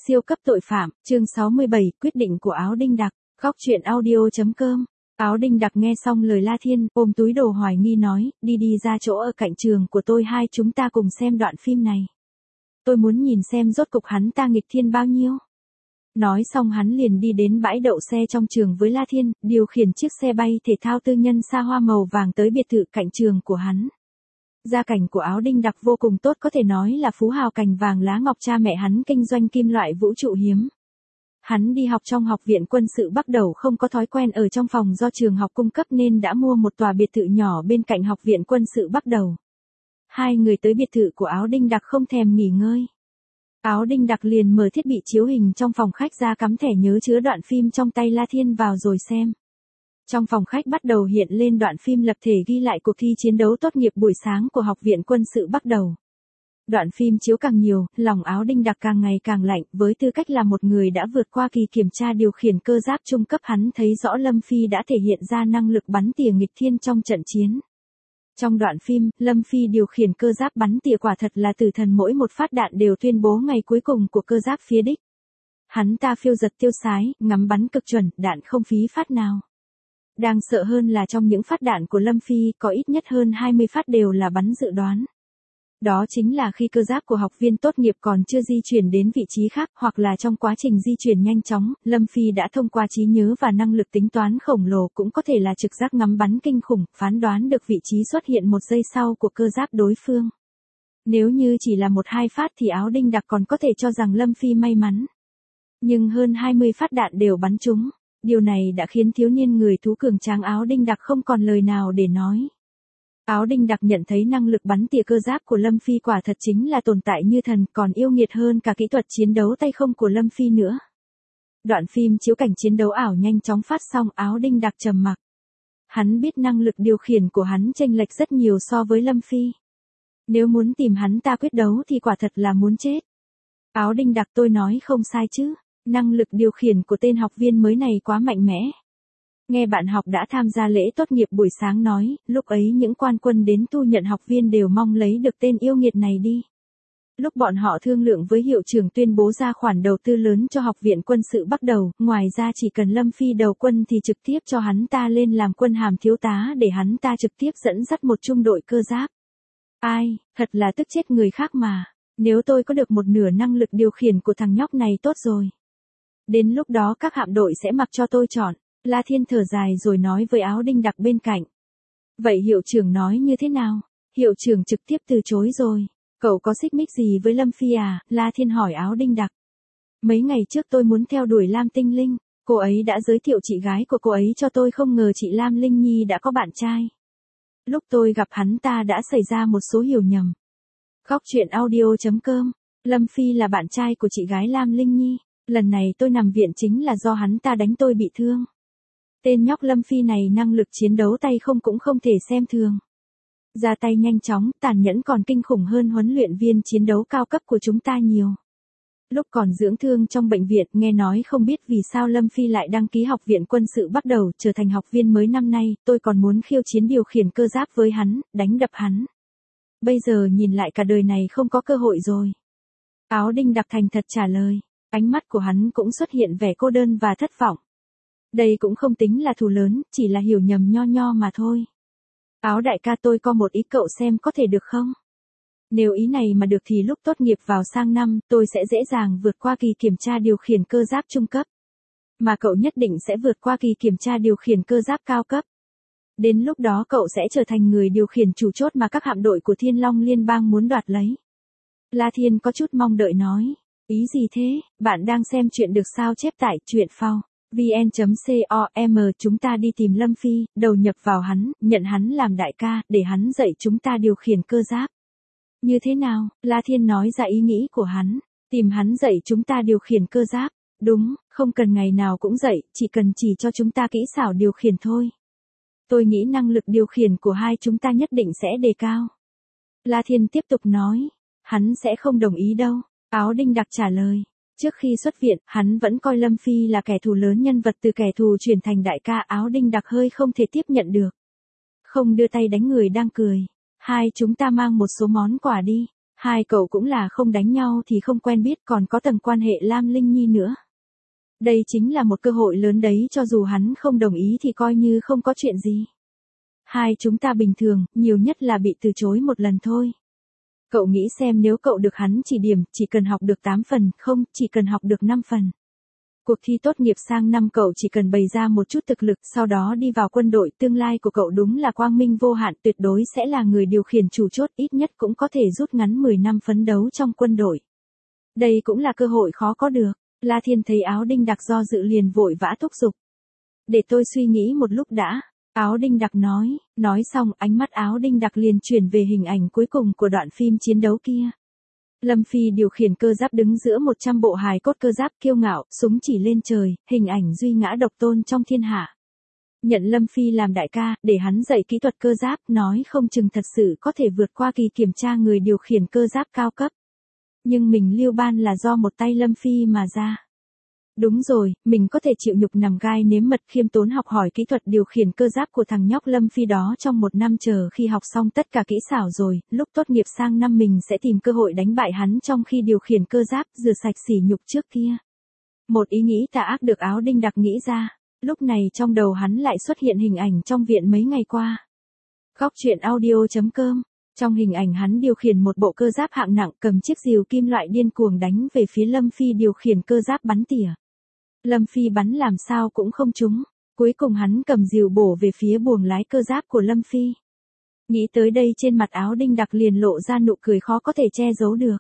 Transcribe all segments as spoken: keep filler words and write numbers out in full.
Siêu cấp tội phạm, chương sáu mươi bảy, quyết định của Áo Đinh Đặc, góc truyện audio chấm com. Áo Đinh Đặc nghe xong lời La Thiên, ôm túi đồ hoài nghi nói, đi đi ra chỗ ở cạnh trường của tôi, hai chúng ta cùng xem đoạn phim này. Tôi muốn nhìn xem rốt cục hắn ta nghịch thiên bao nhiêu. Nói xong hắn liền đi đến bãi đậu xe trong trường với La Thiên, điều khiển chiếc xe bay thể thao tư nhân xa hoa màu vàng tới biệt thự cạnh trường của hắn. Gia cảnh của Áo Đinh Đặc vô cùng tốt, có thể nói là phú hào cành vàng lá ngọc, cha mẹ hắn kinh doanh kim loại vũ trụ hiếm. Hắn đi học trong học viện quân sự Bắc Đầu, không có thói quen ở trong phòng do trường học cung cấp nên đã mua một tòa biệt thự nhỏ bên cạnh học viện quân sự Bắc Đầu. Hai người tới biệt thự của Áo Đinh Đặc không thèm nghỉ ngơi. Áo Đinh Đặc liền mở thiết bị chiếu hình trong phòng khách ra, cắm thẻ nhớ chứa đoạn phim trong tay La Thiên vào rồi xem. Trong phòng khách bắt đầu hiện lên đoạn phim lập thể ghi lại cuộc thi chiến đấu tốt nghiệp buổi sáng của học viện quân sự Bắc Đầu. Đoạn phim chiếu càng nhiều, lòng Áo Đinh Đặc càng ngày càng lạnh, với tư cách là một người đã vượt qua kỳ kiểm tra điều khiển cơ giáp trung cấp, hắn thấy rõ Lâm Phi đã thể hiện ra năng lực bắn tỉa nghịch thiên trong trận chiến. Trong đoạn phim, Lâm Phi điều khiển cơ giáp bắn tỉa quả thật là tử thần, mỗi một phát đạn đều tuyên bố ngày cuối cùng của cơ giáp phía đích. Hắn ta phiêu giật tiêu sái, ngắm bắn cực chuẩn, đạn không phí phát nào. Đáng sợ hơn là trong những phát đạn của Lâm Phi, có ít nhất hơn hai mươi phát đều là bắn dự đoán. Đó chính là khi cơ giáp của học viên tốt nghiệp còn chưa di chuyển đến vị trí khác, hoặc là trong quá trình di chuyển nhanh chóng, Lâm Phi đã thông qua trí nhớ và năng lực tính toán khổng lồ, cũng có thể là trực giác ngắm bắn kinh khủng, phán đoán được vị trí xuất hiện một giây sau của cơ giáp đối phương. Nếu như chỉ là một hai phát thì Áo Đinh Đặc còn có thể cho rằng Lâm Phi may mắn. Nhưng hơn hai mươi phát đạn đều bắn trúng. Điều này đã khiến thiếu niên người thú cường tráng Áo Đinh Đặc không còn lời nào để nói. Áo Đinh Đặc nhận thấy năng lực bắn tỉa cơ giáp của Lâm Phi quả thật chính là tồn tại như thần, còn yêu nghiệt hơn cả kỹ thuật chiến đấu tay không của Lâm Phi nữa. Đoạn phim chiếu cảnh chiến đấu ảo nhanh chóng phát xong, Áo Đinh Đặc trầm mặc. Hắn biết năng lực điều khiển của hắn chênh lệch rất nhiều so với Lâm Phi. Nếu muốn tìm hắn ta quyết đấu thì quả thật là muốn chết. Áo Đinh Đặc, tôi nói không sai chứ? Năng lực điều khiển của tên học viên mới này quá mạnh mẽ. Nghe bạn học đã tham gia lễ tốt nghiệp buổi sáng nói, lúc ấy những quan quân đến thu nhận học viên đều mong lấy được tên yêu nghiệt này đi. Lúc bọn họ thương lượng với hiệu trưởng tuyên bố ra khoản đầu tư lớn cho học viện quân sự Bắc Đầu, ngoài ra chỉ cần Lâm Phi đầu quân thì trực tiếp cho hắn ta lên làm quân hàm thiếu tá để hắn ta trực tiếp dẫn dắt một trung đội cơ giáp. Ai, thật là tức chết người khác mà. Nếu tôi có được một nửa năng lực điều khiển của thằng nhóc này tốt rồi. Đến lúc đó các hạm đội sẽ mặc cho tôi chọn. La Thiên thở dài rồi nói với Áo Đinh Đặc bên cạnh. Vậy hiệu trưởng nói như thế nào? Hiệu trưởng trực tiếp từ chối rồi. Cậu có xích mích gì với Lâm Phi à? La Thiên hỏi Áo Đinh Đặc. Mấy ngày trước tôi muốn theo đuổi Lam Tinh Linh. Cô ấy đã giới thiệu chị gái của cô ấy cho tôi, không ngờ chị Lam Linh Nhi đã có bạn trai. Lúc tôi gặp hắn ta đã xảy ra một số hiểu nhầm. Góc truyện audio chấm com. Lâm Phi là bạn trai của chị gái Lam Linh Nhi. Lần này tôi nằm viện chính là do hắn ta đánh tôi bị thương. Tên nhóc Lâm Phi này năng lực chiến đấu tay không cũng không thể xem thường. Ra tay nhanh chóng, tàn nhẫn, còn kinh khủng hơn huấn luyện viên chiến đấu cao cấp của chúng ta nhiều. Lúc còn dưỡng thương trong bệnh viện, nghe nói không biết vì sao Lâm Phi lại đăng ký học viện quân sự Bắc Đầu trở thành học viên mới năm nay, tôi còn muốn khiêu chiến điều khiển cơ giáp với hắn, đánh đập hắn. Bây giờ nhìn lại cả đời này không có cơ hội rồi. Áo Đinh Đặc thành thật trả lời. Ánh mắt của hắn cũng xuất hiện vẻ cô đơn và thất vọng. Đây cũng không tính là thù lớn, chỉ là hiểu nhầm nho nho mà thôi. Áo đại ca, tôi có một ý, cậu xem có thể được không? Nếu ý này mà được thì lúc tốt nghiệp vào sang năm, tôi sẽ dễ dàng vượt qua kỳ kiểm tra điều khiển cơ giáp trung cấp. Mà cậu nhất định sẽ vượt qua kỳ kiểm tra điều khiển cơ giáp cao cấp. Đến lúc đó cậu sẽ trở thành người điều khiển chủ chốt mà các hạm đội của Thiên Long Liên bang muốn đoạt lấy. La Thiên có chút mong đợi nói. Ý gì thế? Bạn đang xem chuyện được sao chép tại truyện phao vn chấm com. Chúng ta đi tìm Lâm Phi, đầu nhập vào hắn, nhận hắn làm đại ca, để hắn dạy chúng ta điều khiển cơ giáp. Như thế nào? La Thiên nói ra ý nghĩ của hắn. Tìm hắn dạy chúng ta điều khiển cơ giáp. Đúng, không cần ngày nào cũng dạy, chỉ cần chỉ cho chúng ta kỹ xảo điều khiển thôi. Tôi nghĩ năng lực điều khiển của hai chúng ta nhất định sẽ đề cao. La Thiên tiếp tục nói. Hắn sẽ không đồng ý đâu. Áo Đinh Đặc trả lời. Trước khi xuất viện, hắn vẫn coi Lâm Phi là kẻ thù lớn, nhân vật từ kẻ thù chuyển thành đại ca. Áo Đinh Đặc hơi không thể tiếp nhận được. Không đưa tay đánh người đang cười. Hai chúng ta mang một số món quà đi. Hai cậu cũng là không đánh nhau thì không quen biết, còn có tầng quan hệ Lam Linh Nhi nữa. Đây chính là một cơ hội lớn đấy, cho dù hắn không đồng ý thì coi như không có chuyện gì. Hai chúng ta bình thường, nhiều nhất là bị từ chối một lần thôi. Cậu nghĩ xem, nếu cậu được hắn chỉ điểm, chỉ cần học được tám phần, không, chỉ cần học được năm phần. Cuộc thi tốt nghiệp sang năm cậu chỉ cần bày ra một chút thực lực, sau đó đi vào quân đội, tương lai của cậu đúng là quang minh vô hạn, tuyệt đối sẽ là người điều khiển chủ chốt, ít nhất cũng có thể rút ngắn mười năm phấn đấu trong quân đội. Đây cũng là cơ hội khó có được. La Thiên thấy Áo Đinh Đặc do dự liền vội vã thúc giục. Để tôi suy nghĩ một lúc đã. Áo Đinh Đặc nói, nói xong ánh mắt Áo Đinh Đặc liền chuyển về hình ảnh cuối cùng của đoạn phim chiến đấu kia. Lâm Phi điều khiển cơ giáp đứng giữa một trăm bộ hài cốt cơ giáp kiêu ngạo, súng chỉ lên trời, hình ảnh duy ngã độc tôn trong thiên hạ. Nhận Lâm Phi làm đại ca, để hắn dạy kỹ thuật cơ giáp, nói không chừng thật sự có thể vượt qua kỳ kiểm tra người điều khiển cơ giáp cao cấp. Nhưng mình Lưu Ban là do một tay Lâm Phi mà ra. Đúng rồi, mình có thể chịu nhục nằm gai nếm mật, khiêm tốn học hỏi kỹ thuật điều khiển cơ giáp của thằng nhóc Lâm Phi đó trong một năm, chờ khi học xong tất cả kỹ xảo rồi, lúc tốt nghiệp sang năm mình sẽ tìm cơ hội đánh bại hắn trong khi điều khiển cơ giáp, rửa sạch sỉ nhục trước kia. Một ý nghĩ tà ác được Áo Đinh Đặc nghĩ ra, lúc này trong đầu hắn lại xuất hiện hình ảnh trong viện mấy ngày qua. Góc truyện audio chấm com. Trong hình ảnh hắn điều khiển một bộ cơ giáp hạng nặng, cầm chiếc rìu kim loại điên cuồng đánh về phía Lâm Phi điều khiển cơ giáp bắn tỉa. Lâm Phi bắn làm sao cũng không trúng, cuối cùng hắn cầm rìu bổ về phía buồng lái cơ giáp của Lâm Phi. Nghĩ tới đây trên mặt Áo Đinh Đặc liền lộ ra nụ cười khó có thể che giấu được.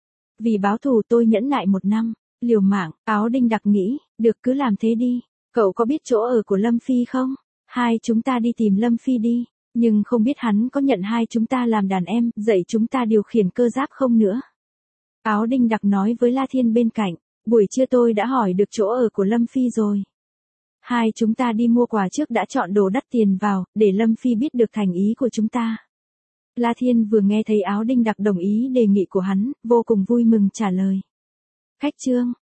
Vì báo thù tôi nhẫn nại một năm, liều mạng, Áo Đinh Đặc nghĩ, được cứ làm thế đi. Cậu có biết chỗ ở của Lâm Phi không? Hai chúng ta đi tìm Lâm Phi đi. Nhưng không biết hắn có nhận hai chúng ta làm đàn em, dạy chúng ta điều khiển cơ giáp không nữa. Áo Đinh Đặc nói với La Thiên bên cạnh, buổi trưa tôi đã hỏi được chỗ ở của Lâm Phi rồi. Hai chúng ta đi mua quà trước đã chọn đồ đắt tiền vào, để Lâm Phi biết được thành ý của chúng ta. La Thiên vừa nghe thấy Áo Đinh Đặc đồng ý đề nghị của hắn, vô cùng vui mừng trả lời. Khách trương,